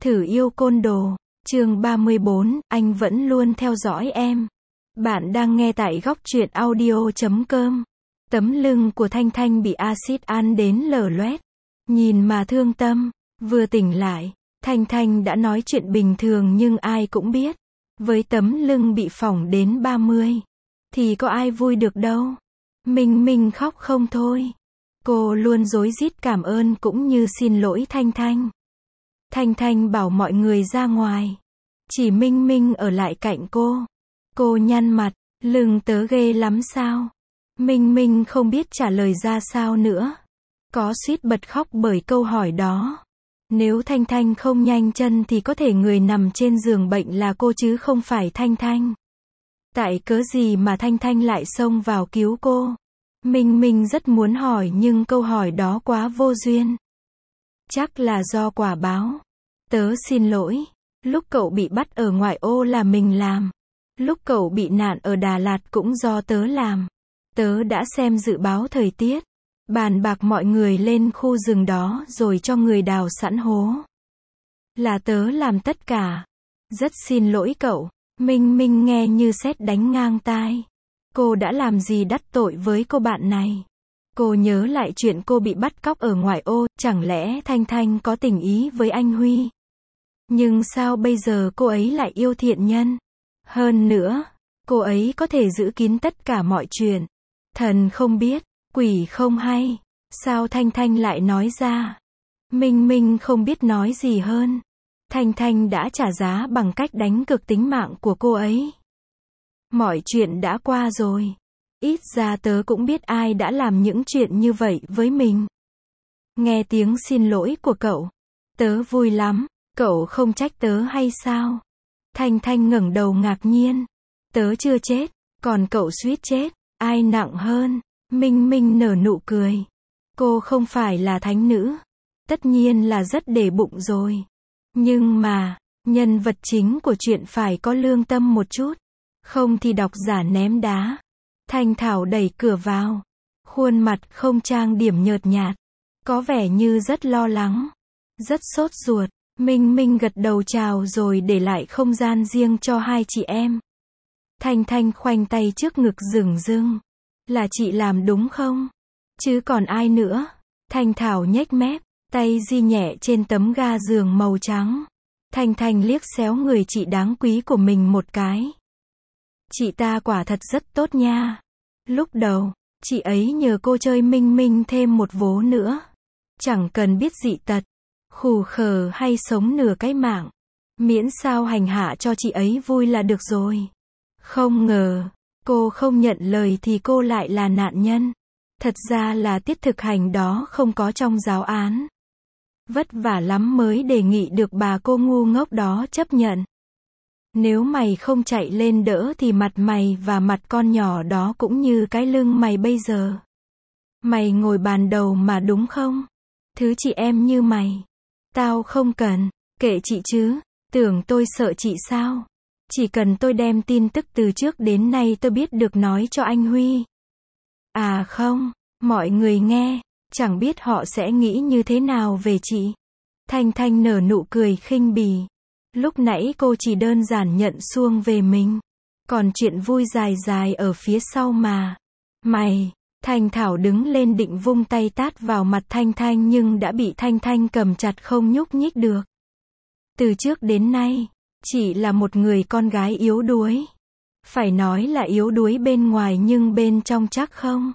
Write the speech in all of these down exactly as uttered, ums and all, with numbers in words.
Thử yêu côn đồ. Chương ba mươi bốn, anh vẫn luôn theo dõi em. Bạn đang nghe tại góc truyện audio chấm com. Tấm lưng của Thanh Thanh bị axit ăn đến lở loét. Nhìn mà thương tâm. Vừa tỉnh lại, Thanh Thanh đã nói chuyện bình thường nhưng ai cũng biết. Với tấm lưng bị phỏng đến ba mươi, thì có ai vui được đâu. Minh Minh khóc không thôi. Cô luôn rối rít cảm ơn cũng như xin lỗi Thanh Thanh. Thanh Thanh bảo mọi người ra ngoài. Chỉ Minh Minh ở lại cạnh cô. Cô nhăn mặt, lưng tớ ghê lắm sao? Minh Minh không biết trả lời ra sao nữa. Có suýt bật khóc bởi câu hỏi đó. Nếu Thanh Thanh không nhanh chân thì có thể người nằm trên giường bệnh là cô chứ không phải Thanh Thanh. Tại cớ gì mà Thanh Thanh lại xông vào cứu cô? Minh Minh rất muốn hỏi nhưng câu hỏi đó quá vô duyên. Chắc là do quả báo. Tớ xin lỗi. Lúc cậu bị bắt ở ngoại ô là mình làm. Lúc cậu bị nạn ở Đà Lạt cũng do tớ làm. Tớ đã xem dự báo thời tiết. Bàn bạc mọi người lên khu rừng đó rồi cho người đào sẵn hố. Là tớ làm tất cả. Rất xin lỗi cậu. Minh Minh nghe như sét đánh ngang tai. Cô đã làm gì đắc tội với cô bạn này? Cô nhớ lại chuyện cô bị bắt cóc ở ngoại ô, chẳng lẽ Thanh Thanh có tình ý với anh Huy? Nhưng sao bây giờ cô ấy lại yêu thiện nhân? Hơn nữa, cô ấy có thể giữ kín tất cả mọi chuyện. Thần không biết, quỷ không hay. Sao Thanh Thanh lại nói ra? Minh Minh không biết nói gì hơn. Thanh Thanh đã trả giá bằng cách đánh cược tính mạng của cô ấy. Mọi chuyện đã qua rồi. Ít ra tớ cũng biết ai đã làm những chuyện như vậy với mình. Nghe tiếng xin lỗi của cậu, tớ vui lắm. Cậu không trách tớ hay sao? Thanh Thanh ngẩng đầu ngạc nhiên. Tớ chưa chết, còn cậu suýt chết. Ai nặng hơn? Minh Minh nở nụ cười. Cô không phải là thánh nữ. Tất nhiên là rất để bụng rồi. Nhưng mà, nhân vật chính của chuyện phải có lương tâm một chút. Không thì độc giả ném đá. Thanh Thảo đẩy cửa vào. Khuôn mặt không trang điểm nhợt nhạt. Có vẻ như rất lo lắng. Rất sốt ruột. Minh Minh gật đầu chào rồi để lại không gian riêng cho hai chị em. Thanh Thanh khoanh tay trước ngực rừng rưng. Là chị làm đúng không? Chứ còn ai nữa? Thanh Thảo nhếch mép, tay di nhẹ trên tấm ga giường màu trắng. Thanh Thanh liếc xéo người chị đáng quý của mình một cái. Chị ta quả thật rất tốt nha. Lúc đầu, chị ấy nhờ cô chơi Minh Minh thêm một vố nữa. Chẳng cần biết dị tật, khù khờ hay sống nửa cái mạng. Miễn sao hành hạ cho chị ấy vui là được rồi. Không ngờ, cô không nhận lời thì cô lại là nạn nhân. Thật ra là tiết thực hành đó không có trong giáo án. Vất vả lắm mới đề nghị được bà cô ngu ngốc đó chấp nhận. Nếu mày không chạy lên đỡ thì mặt mày và mặt con nhỏ đó cũng như cái lưng mày bây giờ. Mày ngồi bàn đầu mà đúng không? Thứ chị em như mày. Tao không cần, kệ chị chứ, tưởng tôi sợ chị sao? Chỉ cần tôi đem tin tức từ trước đến nay tôi biết được nói cho anh Huy. À không, mọi người nghe, chẳng biết họ sẽ nghĩ như thế nào về chị. Thanh Thanh nở nụ cười khinh bỉ. Lúc nãy cô chỉ đơn giản nhận xuông về mình. Còn chuyện vui dài dài ở phía sau mà. Mày, Thanh Thảo đứng lên định vung tay tát vào mặt Thanh Thanh nhưng đã bị Thanh Thanh cầm chặt không nhúc nhích được. Từ trước đến nay, chị là một người con gái yếu đuối. Phải nói là yếu đuối bên ngoài nhưng bên trong chắc không?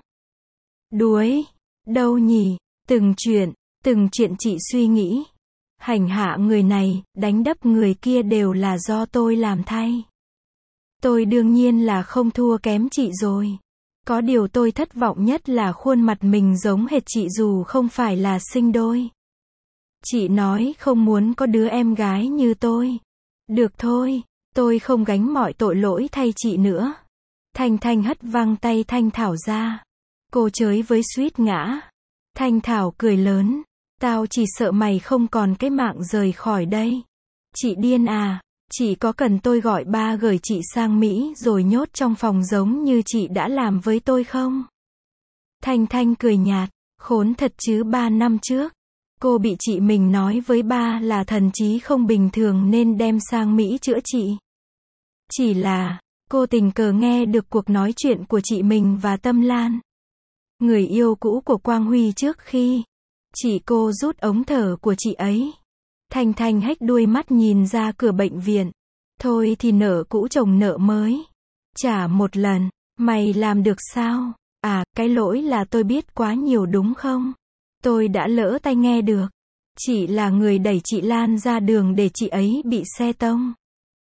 Đuối? Đâu nhỉ? Từng chuyện, từng chuyện chị suy nghĩ. Hành hạ người này, đánh đập người kia đều là do tôi làm thay. Tôi đương nhiên là không thua kém chị rồi. Có điều tôi thất vọng nhất là khuôn mặt mình giống hệt chị dù không phải là sinh đôi. Chị nói không muốn có đứa em gái như tôi. Được thôi, tôi không gánh mọi tội lỗi thay chị nữa. Thanh Thanh hất văng tay Thanh Thảo ra. Cô chới với suýt ngã. Thanh Thảo cười lớn. Tao chỉ sợ mày không còn cái mạng rời khỏi đây. Chị điên à, chị có cần tôi gọi ba gửi chị sang Mỹ rồi nhốt trong phòng giống như chị đã làm với tôi không? Thanh Thanh cười nhạt, khốn thật chứ ba năm trước. Cô bị chị mình nói với ba là thần trí không bình thường nên đem sang Mỹ chữa trị. Chỉ là, cô tình cờ nghe được cuộc nói chuyện của chị mình và Tâm Lan, người yêu cũ của Quang Huy trước khi chị cô rút ống thở của chị ấy. Thanh Thanh hếch đuôi mắt nhìn ra cửa bệnh viện. Thôi thì nợ cũ chồng nợ mới. Trả một lần, mày làm được sao? À, cái lỗi là tôi biết quá nhiều đúng không? Tôi đã lỡ tai nghe được. Chị là người đẩy chị Lan ra đường để chị ấy bị xe tông.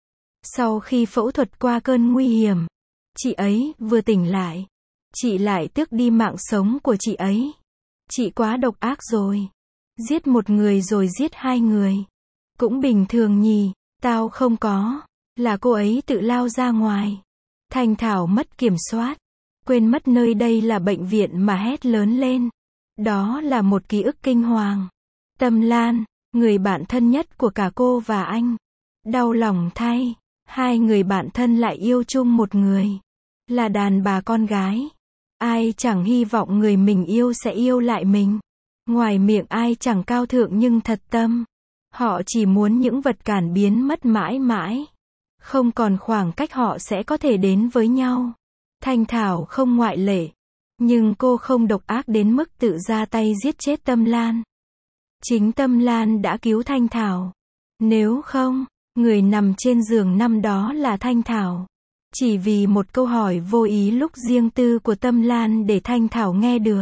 Sau khi phẫu thuật qua cơn nguy hiểm, chị ấy vừa tỉnh lại, chị lại tước đi mạng sống của chị ấy. Chị quá độc ác rồi. Giết một người rồi giết hai người. Cũng bình thường nhỉ, tao không có. Là cô ấy tự lao ra ngoài. Thanh Thảo mất kiểm soát. Quên mất nơi đây là bệnh viện mà hét lớn lên. Đó là một ký ức kinh hoàng. Tâm Lan, người bạn thân nhất của cả cô và anh. Đau lòng thay, hai người bạn thân lại yêu chung một người. Là đàn bà con gái. Ai chẳng hy vọng người mình yêu sẽ yêu lại mình. Ngoài miệng ai chẳng cao thượng nhưng thật tâm. Họ chỉ muốn những vật cản biến mất mãi mãi. Không còn khoảng cách họ sẽ có thể đến với nhau. Thanh Thảo không ngoại lệ. Nhưng cô không độc ác đến mức tự ra tay giết chết Tâm Lan. Chính Tâm Lan đã cứu Thanh Thảo. Nếu không, người nằm trên giường năm đó là Thanh Thảo. Chỉ vì một câu hỏi vô ý lúc riêng tư của Tâm Lan để Thanh Thảo nghe được.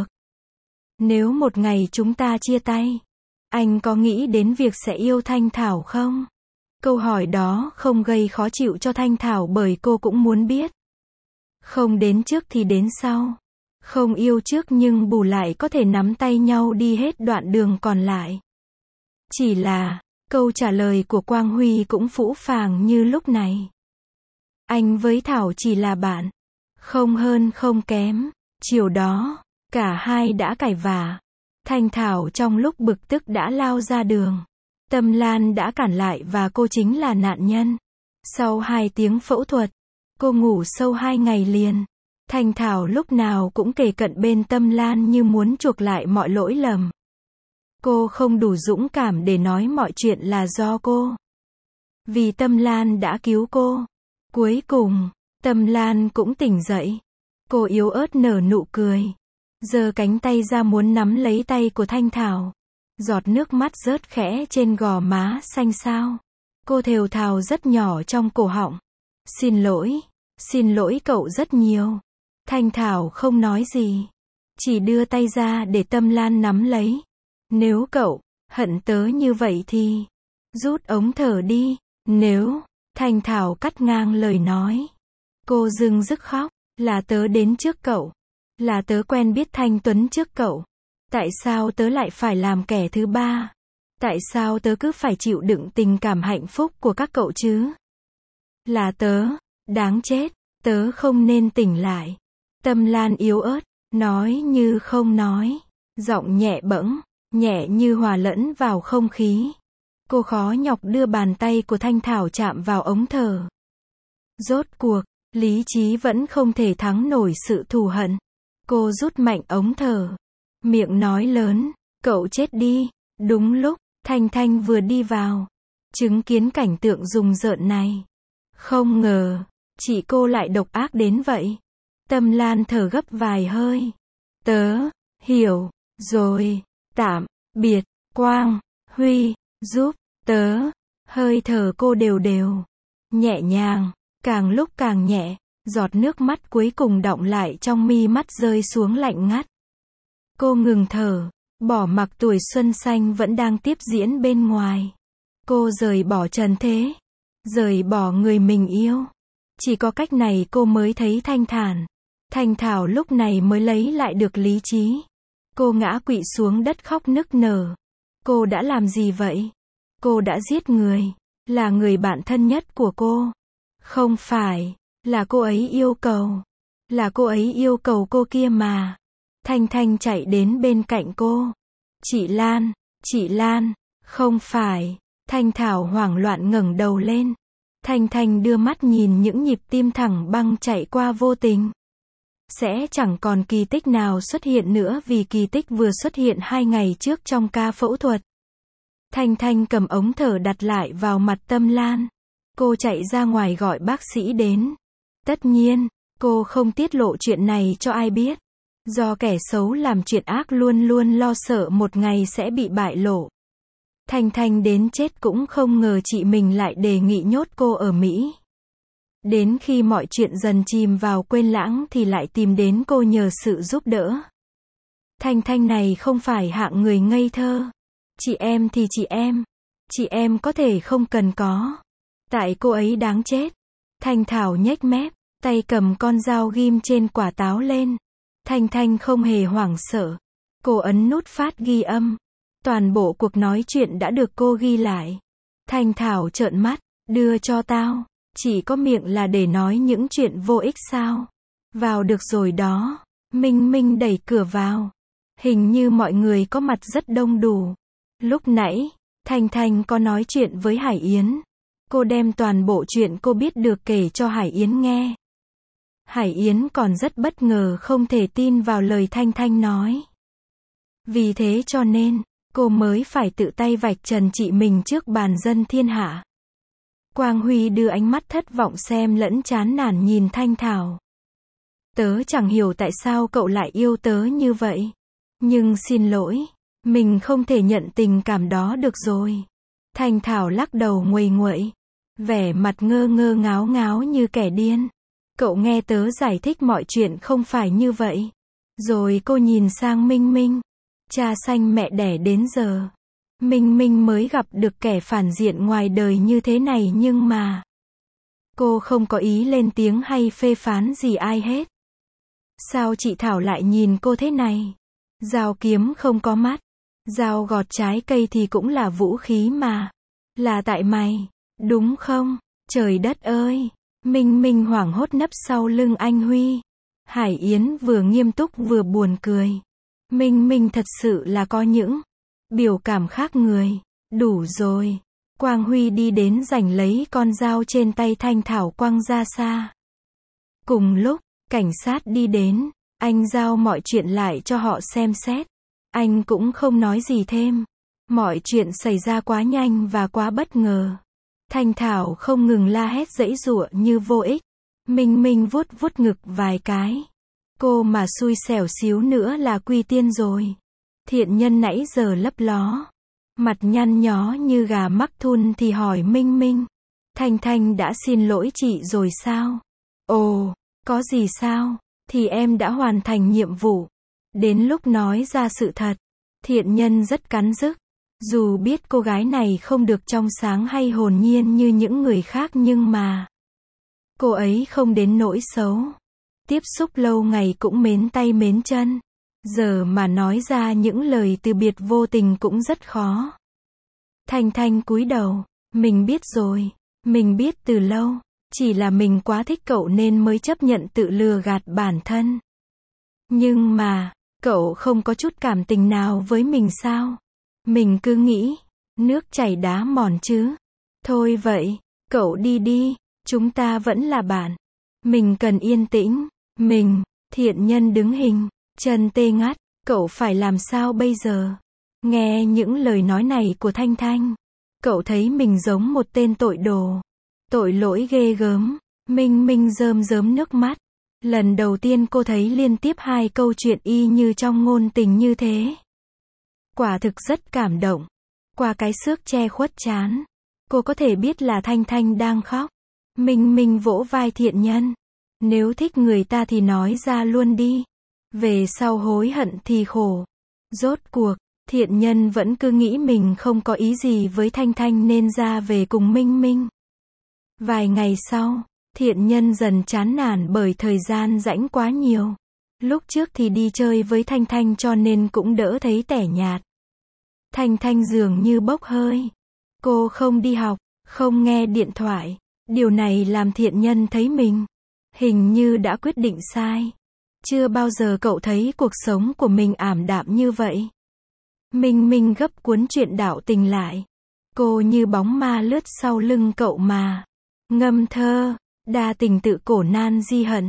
Nếu một ngày chúng ta chia tay, anh có nghĩ đến việc sẽ yêu Thanh Thảo không? Câu hỏi đó không gây khó chịu cho Thanh Thảo bởi cô cũng muốn biết. Không đến trước thì đến sau. Không yêu trước nhưng bù lại có thể nắm tay nhau đi hết đoạn đường còn lại. Chỉ là, câu trả lời của Quang Huy cũng phũ phàng như lúc này. Anh với Thảo chỉ là bạn. Không hơn không kém. Chiều đó, cả hai đã cãi vã. Thanh Thảo trong lúc bực tức đã lao ra đường. Tâm Lan đã cản lại và cô chính là nạn nhân. Sau hai tiếng phẫu thuật, cô ngủ sâu hai ngày liền. Thanh Thảo lúc nào cũng kề cận bên Tâm Lan như muốn chuộc lại mọi lỗi lầm. Cô không đủ dũng cảm để nói mọi chuyện là do cô. Vì Tâm Lan đã cứu cô. Cuối cùng, Tâm Lan cũng tỉnh dậy. Cô yếu ớt nở nụ cười. Giơ cánh tay ra muốn nắm lấy tay của Thanh Thảo. Giọt nước mắt rớt khẽ trên gò má xanh xao. Cô thều thào rất nhỏ trong cổ họng. Xin lỗi, xin lỗi cậu rất nhiều. Thanh Thảo không nói gì. Chỉ đưa tay ra để Tâm Lan nắm lấy. Nếu cậu hận tớ như vậy thì rút ống thở đi. Nếu, Thanh Thảo cắt ngang lời nói. Cô dưng dứt khóc. Là tớ đến trước cậu. Là tớ quen biết Thanh Tuấn trước cậu. Tại sao tớ lại phải làm kẻ thứ ba? Tại sao tớ cứ phải chịu đựng tình cảm hạnh phúc của các cậu chứ? Là tớ, đáng chết, tớ không nên tỉnh lại. Tâm Lan yếu ớt, nói như không nói. Giọng nhẹ bẫng, nhẹ như hòa lẫn vào không khí. Cô khó nhọc đưa bàn tay của Thanh Thảo chạm vào ống thở. Rốt cuộc, lý trí vẫn không thể thắng nổi sự thù hận. Cô rút mạnh ống thở. Miệng nói lớn, cậu chết đi. Đúng lúc, Thanh Thanh vừa đi vào. Chứng kiến cảnh tượng rùng rợn này. Không ngờ, chị cô lại độc ác đến vậy. Tâm Lan thở gấp vài hơi. Tớ, hiểu, rồi, tạm, biệt, Quang, Huy, giúp, tớ. Hơi thở cô đều đều. Nhẹ nhàng, càng lúc càng nhẹ. Giọt nước mắt cuối cùng đọng lại trong mi mắt rơi xuống lạnh ngắt. Cô ngừng thở, bỏ mặc tuổi xuân xanh vẫn đang tiếp diễn bên ngoài. Cô rời bỏ trần thế, rời bỏ người mình yêu. Chỉ có cách này cô mới thấy thanh thản. Thanh Thảo lúc này mới lấy lại được lý trí. Cô ngã quỵ xuống đất khóc nức nở. Cô đã làm gì vậy? Cô đã giết người, là người bạn thân nhất của cô. Không phải, là cô ấy yêu cầu. Là cô ấy yêu cầu cô kia mà. Thanh Thanh chạy đến bên cạnh cô. Chị Lan, chị Lan, không phải. Thanh Thảo hoảng loạn ngẩng đầu lên. Thanh Thanh đưa mắt nhìn những nhịp tim thẳng băng chạy qua vô tình. sẽ chẳng còn kỳ tích nào xuất hiện nữa vì kỳ tích vừa xuất hiện hai ngày trước trong ca phẫu thuật. Thanh Thanh cầm ống thở đặt lại vào mặt Tâm Lan. Cô chạy ra ngoài gọi bác sĩ đến. Tất nhiên, cô không tiết lộ chuyện này cho ai biết. Do kẻ xấu làm chuyện ác luôn luôn lo sợ một ngày sẽ bị bại lộ. Thanh Thanh đến chết cũng không ngờ chị mình lại đề nghị nhốt cô ở Mỹ. Đến khi mọi chuyện dần chìm vào quên lãng thì lại tìm đến cô nhờ sự giúp đỡ. Thanh Thanh này không phải hạng người ngây thơ. Chị em thì chị em. Chị em có thể không cần có. Tại cô ấy đáng chết. Thanh Thảo nhếch mép, tay cầm con dao ghim trên quả táo lên. Thanh Thanh không hề hoảng sợ. Cô ấn nút phát ghi âm. Toàn bộ cuộc nói chuyện đã được cô ghi lại. Thanh Thảo trợn mắt, đưa cho tao. Chỉ có miệng là để nói những chuyện vô ích sao? Vào được rồi đó. Minh Minh đẩy cửa vào. Hình như mọi người có mặt rất đông đủ. Lúc nãy, Thanh Thanh có nói chuyện với Hải Yến. Cô đem toàn bộ chuyện cô biết được kể cho Hải Yến nghe. Hải Yến còn rất bất ngờ không thể tin vào lời Thanh Thanh nói. Vì thế cho nên, cô mới phải tự tay vạch trần chị mình trước bàn dân thiên hạ. Quang Huy đưa ánh mắt thất vọng xem lẫn chán nản nhìn Thanh Thảo. Tớ chẳng hiểu tại sao cậu lại yêu tớ như vậy. Nhưng xin lỗi, mình không thể nhận tình cảm đó được rồi. Thanh Thảo lắc đầu nguầy nguậy, vẻ mặt ngơ ngơ ngáo ngáo như kẻ điên. Cậu nghe tớ giải thích mọi chuyện không phải như vậy. Rồi cô nhìn sang Minh Minh. Cha sanh mẹ đẻ đến giờ. Minh Minh mới gặp được kẻ phản diện ngoài đời như thế này nhưng mà. Cô không có ý lên tiếng hay phê phán gì ai hết. Sao chị Thảo lại nhìn cô thế này? Dao kiếm không có mắt. Dao gọt trái cây thì cũng là vũ khí mà. Là tại mày, đúng không? Trời đất ơi! Minh Minh hoảng hốt nấp sau lưng anh Huy. Hải Yến vừa nghiêm túc vừa buồn cười. Minh Minh thật sự là có những biểu cảm khác người. Đủ rồi. Quang Huy đi đến giành lấy con dao trên tay Thanh Thảo quăng ra xa. Cùng lúc, cảnh sát đi đến. Anh giao mọi chuyện lại cho họ xem xét. Anh cũng không nói gì thêm. Mọi chuyện xảy ra quá nhanh và quá bất ngờ. Thanh Thảo không ngừng la hét giãy giụa như vô ích. Minh Minh vuốt vuốt ngực vài cái. Cô mà xui xẻo xíu nữa là quy tiên rồi. Thiện Nhân nãy giờ lấp ló. Mặt nhăn nhó như gà mắc thun thì hỏi Minh Minh. Thanh Thanh đã xin lỗi chị rồi sao? Ồ, có gì sao? Thì em đã hoàn thành nhiệm vụ. Đến lúc nói ra sự thật. Thiện Nhân rất cắn rứt. Dù biết cô gái này không được trong sáng hay hồn nhiên như những người khác nhưng mà cô ấy không đến nỗi xấu. Tiếp xúc lâu ngày cũng mến tay mến chân. Giờ mà nói ra những lời từ biệt vô tình cũng rất khó. Thanh Thanh cúi đầu. Mình biết rồi. Mình biết từ lâu. Chỉ là mình quá thích cậu nên mới chấp nhận tự lừa gạt bản thân. Nhưng mà, cậu không có chút cảm tình nào với mình sao? Mình cứ nghĩ, nước chảy đá mòn chứ. Thôi vậy, cậu đi đi, chúng ta vẫn là bạn. Mình cần yên tĩnh. Mình, Thiện Nhân đứng hình, chân tê ngắt, cậu phải làm sao bây giờ? Nghe những lời nói này của Thanh Thanh, cậu thấy mình giống một tên tội đồ. Tội lỗi ghê gớm. Minh Minh rơm rớm nước mắt. Lần đầu tiên cô thấy liên tiếp hai câu chuyện y như trong ngôn tình như thế. Quả thực rất cảm động. Qua cái xước che khuất trán, cô có thể biết là Thanh Thanh đang khóc. Minh Minh vỗ vai Thiện Nhân. Nếu thích người ta thì nói ra luôn đi. Về sau hối hận thì khổ. Rốt cuộc, Thiện Nhân vẫn cứ nghĩ mình không có ý gì với Thanh Thanh nên ra về cùng Minh Minh. Vài ngày sau, Thiện Nhân dần chán nản bởi thời gian rảnh quá nhiều. Lúc trước thì đi chơi với Thanh Thanh cho nên cũng đỡ thấy tẻ nhạt. Thanh Thanh dường như bốc hơi. Cô không đi học, không nghe điện thoại. Điều này làm Thiện Nhân thấy mình hình như đã quyết định sai. Chưa bao giờ cậu thấy cuộc sống của mình ảm đạm như vậy. Minh Minh gấp cuốn truyện đạo tình lại. Cô như bóng ma lướt sau lưng cậu mà ngâm thơ, đa tình tự cổ nan di hận.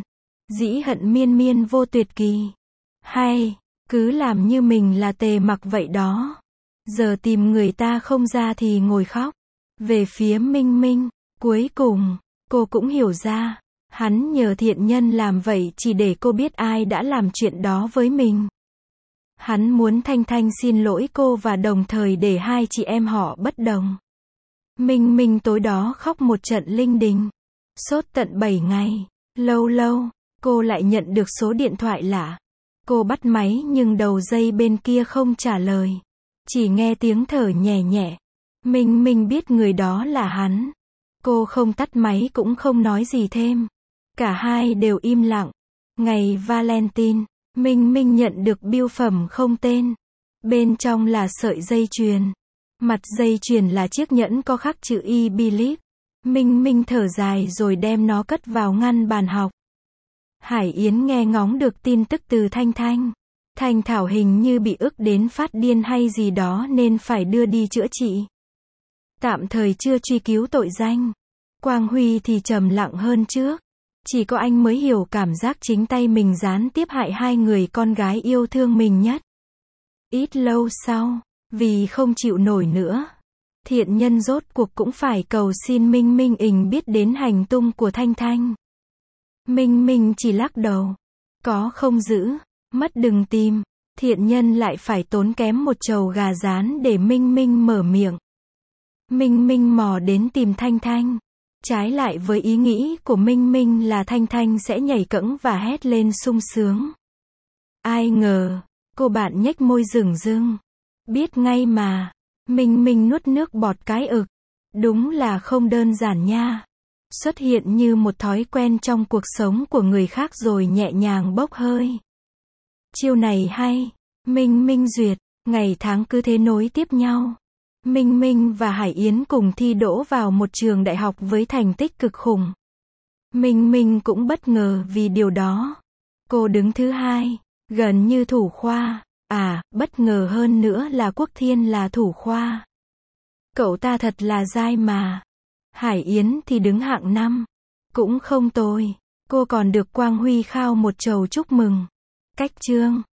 Dĩ hận miên miên vô tuyệt kỳ. Hay, cứ làm như mình là Tề Mặc vậy đó. Giờ tìm người ta không ra thì ngồi khóc. Về phía Minh Minh, cuối cùng, cô cũng hiểu ra. Hắn nhờ thiện nhân làm vậy chỉ để cô biết ai đã làm chuyện đó với mình. Hắn muốn Thanh Thanh xin lỗi cô và đồng thời để hai chị em họ bất đồng. Minh Minh tối đó khóc một trận linh đình. Sốt tận bảy ngày. Lâu lâu, cô lại nhận được số điện thoại lạ. Cô bắt máy nhưng đầu dây bên kia không trả lời. Chỉ nghe tiếng thở nhẹ nhẹ. Minh Minh biết người đó là hắn. Cô không tắt máy cũng không nói gì thêm. Cả hai đều im lặng. Ngày Valentine, Minh Minh nhận được bưu phẩm không tên. Bên trong là sợi dây chuyền. Mặt dây chuyền là chiếc nhẫn có khắc chữ I believe. Minh Minh thở dài rồi đem nó cất vào ngăn bàn học. Hải Yến nghe ngóng được tin tức từ Thanh Thanh. Thanh Thảo hình như bị ức đến phát điên hay gì đó nên phải đưa đi chữa trị. Tạm thời chưa truy cứu tội danh. Quang Huy thì trầm lặng hơn trước. Chỉ có anh mới hiểu cảm giác chính tay mình gián tiếp hại hai người con gái yêu thương mình nhất. Ít lâu sau, vì không chịu nổi nữa, thiện nhân rốt cuộc cũng phải cầu xin Minh Minh ình biết đến hành tung của Thanh Thanh. Minh Minh chỉ lắc đầu. Có không giữ, mất đừng tìm. Thiện nhân lại phải tốn kém một chầu gà rán để Minh Minh mở miệng. Minh Minh mò đến tìm Thanh Thanh. Trái lại với ý nghĩ của Minh Minh là Thanh Thanh sẽ nhảy cẫng và hét lên sung sướng. Ai ngờ, cô bạn nhếch môi rừng rưng. Biết ngay mà. Minh Minh nuốt nước bọt cái ực. Đúng là không đơn giản nha. Xuất hiện như một thói quen trong cuộc sống của người khác rồi nhẹ nhàng bốc hơi. Chiêu này hay. Minh Minh duyệt. Ngày tháng cứ thế nối tiếp nhau. Minh Minh và Hải Yến cùng thi đỗ vào một trường đại học với thành tích cực khủng. Minh Minh cũng bất ngờ vì điều đó. Cô đứng thứ hai, gần như thủ khoa. À, bất ngờ hơn nữa là Quốc Thiên là thủ khoa. Cậu ta thật là dai mà. Hải Yến thì đứng hạng năm. Cũng không tồi. Cô còn được Quang Huy khao một chầu chúc mừng. Cách chương